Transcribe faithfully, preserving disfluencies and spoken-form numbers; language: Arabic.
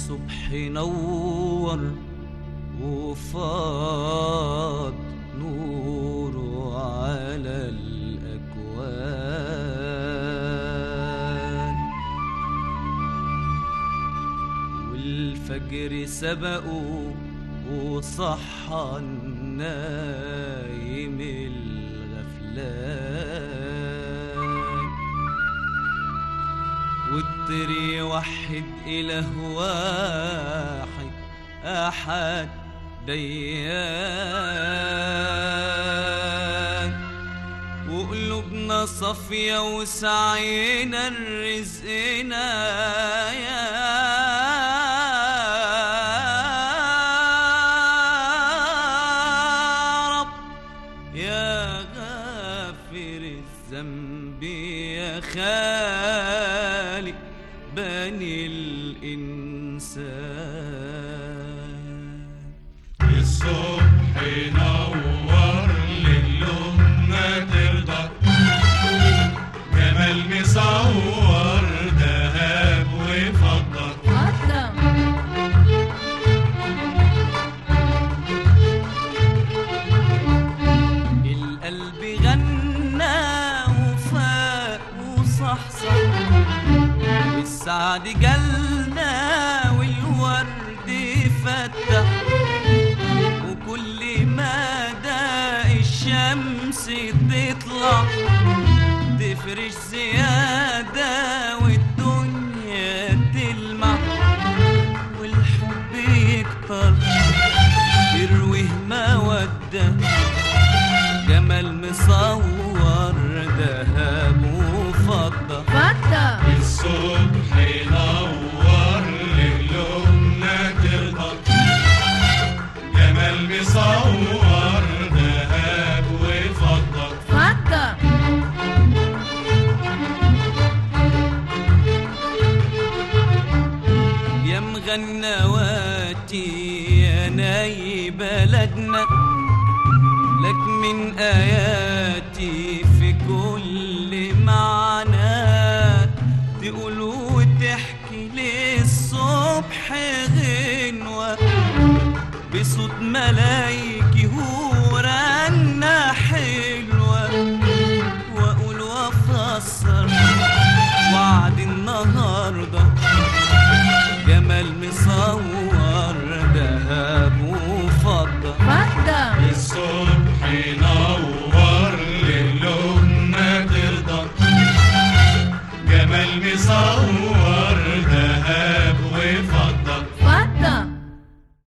الصبح نور وفاض نوره على الأكوان، والفجر سبقه وصحى النايم الغفلان، والطريق وحد إله واحد أحد ديان، وقلوبنا صافية وسعينا رزقنا يا رب يا غافر الذنب يا خالق بني الإنسان. الصبح نور للأمة ترضى، جمال مصور ذهب وفضة. القلب غنى وفاق وصحصح، السعد جالنا والورد فتح، وكل مدى الشمس تطلع تفرش زيادة والدنيا تلمع، والحب يكتر يرويه مودة، جمال مصور ذهب وفضة. الصبح نور للأمة ترضى، جمال مصور ذهب وفضة. يا مغنواتي يا ناي بلدنا، لك من آياتي في كل معنى، تقول وتحكي للصبح غنوة بصوت ملايكي ورنة حلوة، وأقول وأفسر وعد النهاردة، جمال مصور ذهب وفضة. الصبح نور للأمة ترضى، جمال مصور